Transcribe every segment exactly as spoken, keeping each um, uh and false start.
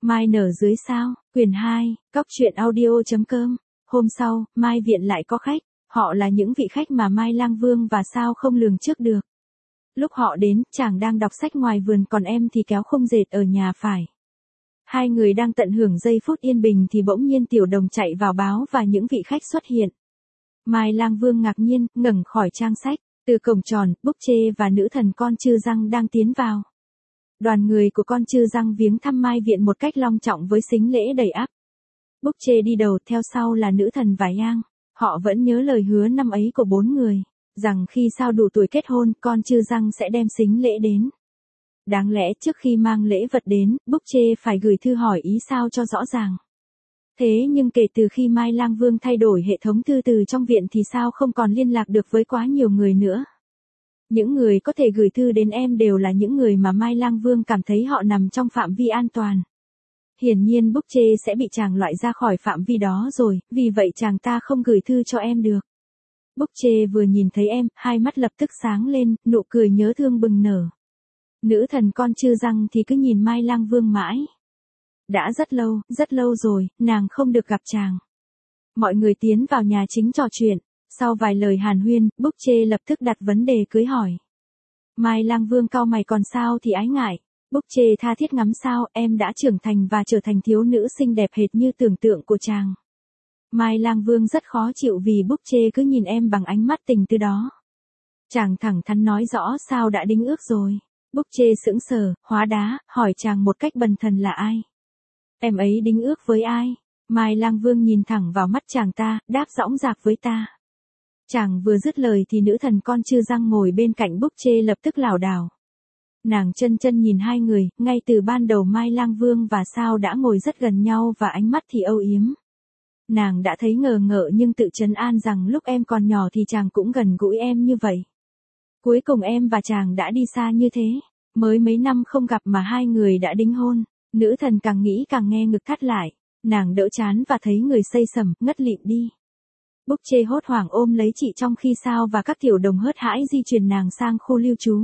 Mai nở dưới sao, quyển hai, cóc truyện audio.com. Hôm sau, Mai viện lại có khách, họ là những vị khách mà Mai Lang Vương và Sao không lường trước được. Lúc họ đến, chàng đang đọc sách ngoài vườn còn em thì kéo khung dệt ở nhà phải. Hai người đang tận hưởng giây phút yên bình thì bỗng nhiên Tiểu Đồng chạy vào báo và những vị khách xuất hiện. Mai Lang Vương ngạc nhiên, ngẩng khỏi trang sách, từ cổng tròn, Búp Chê và nữ thần con Chư Răng đang tiến vào. Đoàn người của con Chư Răng viếng thăm Mai viện một cách long trọng với sính lễ đầy ắp. Búp Chê đi đầu, theo sau là nữ thần và Yang. Họ vẫn nhớ lời hứa năm ấy của bốn người, rằng khi Sao đủ tuổi kết hôn, con Chư Răng sẽ đem sính lễ đến. Đáng lẽ trước khi mang lễ vật đến, Búp Chê phải gửi thư hỏi ý Sao cho rõ ràng. Thế nhưng kể từ khi Mai Lang Vương thay đổi hệ thống thư từ trong viện thì Sao không còn liên lạc được với quá nhiều người nữa. Những người có thể gửi thư đến em đều là những người mà Mai Lang Vương cảm thấy họ nằm trong phạm vi an toàn. Hiển nhiên Búp Chê sẽ bị chàng loại ra khỏi phạm vi đó rồi, vì vậy chàng ta không gửi thư cho em được. Búp Chê vừa nhìn thấy em, hai mắt lập tức sáng lên, nụ cười nhớ thương bừng nở. Nữ thần con Chư Răng thì cứ nhìn Mai Lang Vương mãi. Đã rất lâu, rất lâu rồi, nàng không được gặp chàng. Mọi người tiến vào nhà chính trò chuyện. Sau vài lời hàn huyên, Búp Chê lập tức đặt vấn đề cưới hỏi. Mai Lang Vương cau mày còn Sao thì ái ngại. Búp Chê tha thiết ngắm Sao, em đã trưởng thành và trở thành thiếu nữ xinh đẹp hệt như tưởng tượng của chàng. Mai Lang Vương rất khó chịu vì Búp Chê cứ nhìn em bằng ánh mắt tình tứ đó. Chàng thẳng thắn nói rõ Sao đã đính ước rồi. Búp Chê sững sờ, hóa đá, hỏi chàng một cách bần thần là ai. Em ấy đính ước với ai? Mai Lang Vương nhìn thẳng vào mắt chàng ta, đáp dõng dạc với ta. Chàng vừa dứt lời thì nữ thần con Chư Răng ngồi bên cạnh Búp Chê lập tức lảo đảo. Nàng chân chân nhìn hai người, ngay từ ban đầu Mai Lang Vương và Sao đã ngồi rất gần nhau và ánh mắt thì âu yếm. Nàng đã thấy ngờ ngợ nhưng tự trấn an rằng lúc em còn nhỏ thì chàng cũng gần gũi em như vậy. Cuối cùng em và chàng đã đi xa như thế, mới mấy năm không gặp mà hai người đã đính hôn. Nữ thần càng nghĩ càng nghe ngực thắt lại, nàng đỡ chán và thấy người xây sẩm, ngất lịm đi. Búp Chê hốt hoảng ôm lấy chị trong khi Sao và các tiểu đồng hớt hãi di chuyển nàng sang khu lưu trú.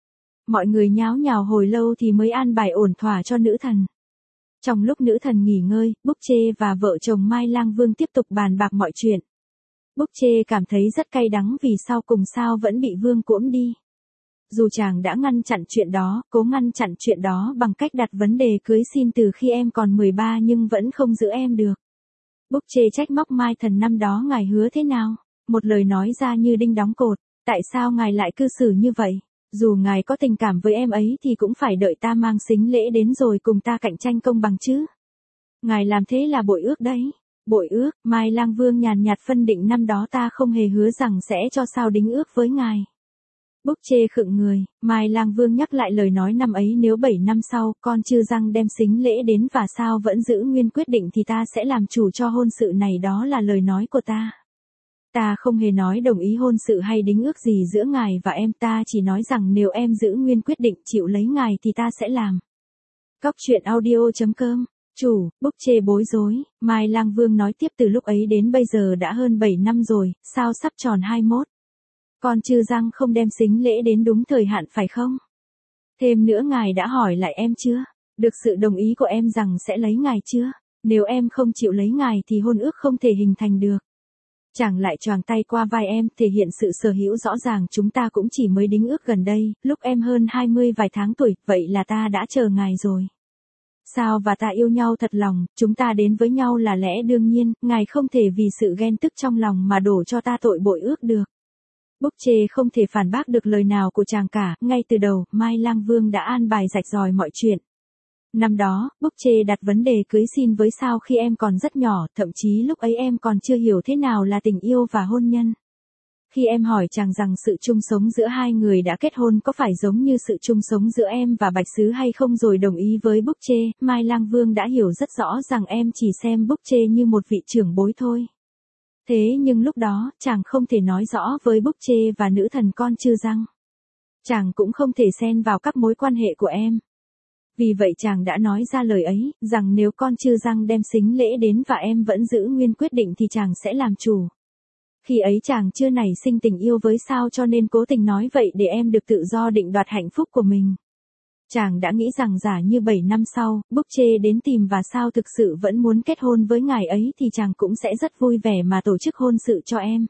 Mọi người nháo nhào hồi lâu thì mới an bài ổn thỏa cho nữ thần. Trong lúc nữ thần nghỉ ngơi, Búp Chê và vợ chồng Mai Lang Vương tiếp tục bàn bạc mọi chuyện. Búp Chê cảm thấy rất cay đắng vì sau cùng Sao vẫn bị Vương cỗm đi. Dù chàng đã ngăn chặn chuyện đó, cố ngăn chặn chuyện đó bằng cách đặt vấn đề cưới xin từ khi em còn mười ba nhưng vẫn không giữ em được. Búp Chê trách móc Mai thần năm đó ngài hứa thế nào? Một lời nói ra như đinh đóng cột, tại sao ngài lại cư xử như vậy? Dù ngài có tình cảm với em ấy thì cũng phải đợi ta mang sính lễ đến rồi cùng ta cạnh tranh công bằng chứ. Ngài làm thế là bội ước đấy. Bội ước, Mai Lang Vương nhàn nhạt phân định năm đó ta không hề hứa rằng sẽ cho Sao đính ước với ngài. Búp Chê khựng người, Mai Lang Vương nhắc lại lời nói năm ấy nếu bảy năm sau con Chư Răng đem sính lễ đến và Sao vẫn giữ nguyên quyết định thì ta sẽ làm chủ cho hôn sự này, đó là lời nói của ta. Ta không hề nói đồng ý hôn sự hay đính ước gì giữa ngài và em, ta chỉ nói rằng nếu em giữ nguyên quyết định chịu lấy ngài thì ta sẽ làm. Cóc truyện audio.com. Chủ, Búp Chê bối rối, Mai Lang Vương nói tiếp từ lúc ấy đến bây giờ đã hơn bảy năm rồi, Sao sắp tròn hai mươi mốt. Con Chư Răng không đem sính lễ đến đúng thời hạn phải không? Thêm nữa ngài đã hỏi lại em chưa? Được sự đồng ý của em rằng sẽ lấy ngài chưa? Nếu em không chịu lấy ngài thì hôn ước không thể hình thành được. Chàng lại choàng tay qua vai em, thể hiện sự sở hữu rõ ràng. Chúng ta cũng chỉ mới đính ước gần đây, lúc em hơn hai mươi vài tháng tuổi, vậy là ta đã chờ ngài rồi. Sao và ta yêu nhau thật lòng, chúng ta đến với nhau là lẽ đương nhiên, ngài không thể vì sự ghen tức trong lòng mà đổ cho ta tội bội ước được. Búp Chê không thể phản bác được lời nào của chàng cả, ngay từ đầu, Mai Lang Vương đã an bài rạch ròi mọi chuyện. Năm đó, Búp Chê đặt vấn đề cưới xin với Sao khi em còn rất nhỏ, thậm chí lúc ấy em còn chưa hiểu thế nào là tình yêu và hôn nhân. Khi em hỏi chàng rằng sự chung sống giữa hai người đã kết hôn có phải giống như sự chung sống giữa em và Bạch Sứ hay không rồi đồng ý với Búp Chê, Mai Lang Vương đã hiểu rất rõ rằng em chỉ xem Búp Chê như một vị trưởng bối thôi. Thế nhưng lúc đó, chàng không thể nói rõ với Búp Chê và nữ thần con Chư Răng. Chàng cũng không thể xen vào các mối quan hệ của em. Vì vậy chàng đã nói ra lời ấy, rằng nếu con Chư Răng đem sính lễ đến và em vẫn giữ nguyên quyết định thì chàng sẽ làm chủ. Khi ấy chàng chưa nảy sinh tình yêu với Sao cho nên cố tình nói vậy để em được tự do định đoạt hạnh phúc của mình. Chàng đã nghĩ rằng giả như bảy năm sau, Búp Chê đến tìm và sao thực sự vẫn muốn kết hôn với ngài ấy thì chàng cũng sẽ rất vui vẻ mà tổ chức hôn sự cho em.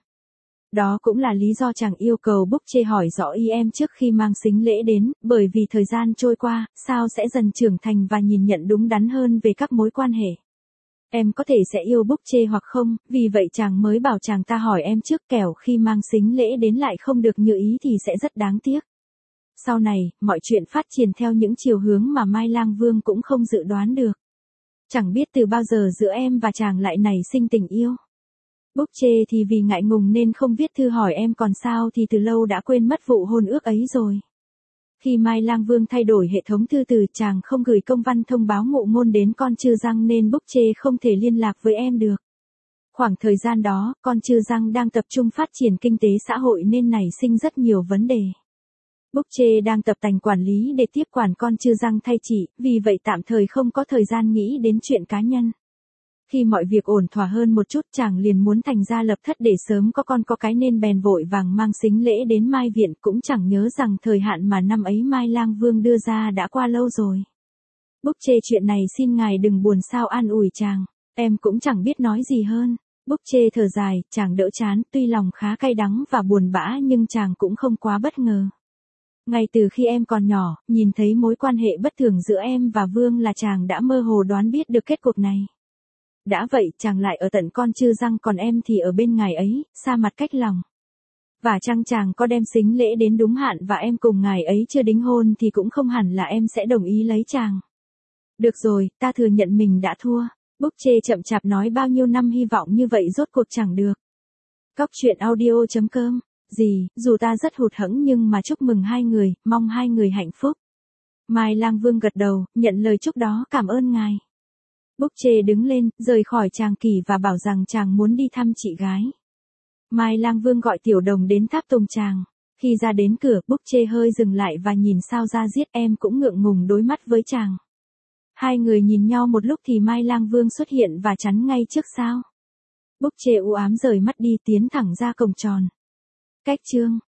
Đó cũng là lý do chàng yêu cầu Búp Chê hỏi rõ ý em trước khi mang sính lễ đến, bởi vì thời gian trôi qua, sao sẽ dần trưởng thành và nhìn nhận đúng đắn hơn về các mối quan hệ. Em có thể sẽ yêu Búp Chê hoặc không, vì vậy chàng mới bảo chàng ta hỏi em trước, kẻo khi mang sính lễ đến lại không được như ý thì sẽ rất đáng tiếc. Sau này, mọi chuyện phát triển theo những chiều hướng mà Mai Lang Vương cũng không dự đoán được. Chẳng biết từ bao giờ giữa em và chàng lại nảy sinh tình yêu. Búp Chê thì vì ngại ngùng nên không viết thư hỏi em, còn sao thì từ lâu đã quên mất vụ hôn ước ấy rồi. Khi Mai Lang Vương thay đổi hệ thống thư từ, chàng không gửi công văn thông báo ngụ ngôn đến con Chư Răng nên Búp Chê không thể liên lạc với em được. Khoảng thời gian đó, con Chư Răng đang tập trung phát triển kinh tế xã hội nên nảy sinh rất nhiều vấn đề. Búp Chê đang tập tành quản lý để tiếp quản con Chư Răng thay chị, vì vậy tạm thời không có thời gian nghĩ đến chuyện cá nhân. Khi mọi việc ổn thỏa hơn một chút, chàng liền muốn thành gia lập thất để sớm có con có cái nên bèn vội vàng mang sính lễ đến Mai Viện, cũng chẳng nhớ rằng thời hạn mà năm ấy Mai Lang Vương đưa ra đã qua lâu rồi. Búp Chê, chuyện này xin ngài đừng buồn, sao an ủi chàng, em cũng chẳng biết nói gì hơn. Búp Chê thở dài, chàng đỡ chán, tuy lòng khá cay đắng và buồn bã nhưng chàng cũng không quá bất ngờ. Ngay từ khi em còn nhỏ, nhìn thấy mối quan hệ bất thường giữa em và Vương là chàng đã mơ hồ đoán biết được kết cục này. Đã vậy, chàng lại ở tận con Chư Răng, còn em thì ở bên ngài ấy, xa mặt cách lòng. Và chăng chàng có đem sính lễ đến đúng hạn và em cùng ngài ấy chưa đính hôn thì cũng không hẳn là em sẽ đồng ý lấy chàng. Được rồi, ta thừa nhận mình đã thua. Búp Chê chậm chạp nói, bao nhiêu năm hy vọng như vậy rốt cuộc chẳng được. Cóc truyện audio chấm com. Gì, dù ta rất hụt hẫng nhưng mà chúc mừng hai người, mong hai người hạnh phúc. Mai Lang Vương gật đầu, nhận lời chúc đó, cảm ơn ngài. Búp Chê đứng lên, rời khỏi Tràng Kỷ và bảo rằng chàng muốn đi thăm chị gái. Mai Lang Vương gọi Tiểu Đồng đến tháp tùng chàng. Khi ra đến cửa, Búp Chê hơi dừng lại và nhìn sao ra giết, em cũng ngượng ngùng đối mắt với chàng. Hai người nhìn nhau một lúc thì Mai Lang Vương xuất hiện và chắn ngay trước sao. Búp Chê u ám rời mắt đi, tiến thẳng ra cổng tròn. Cách chương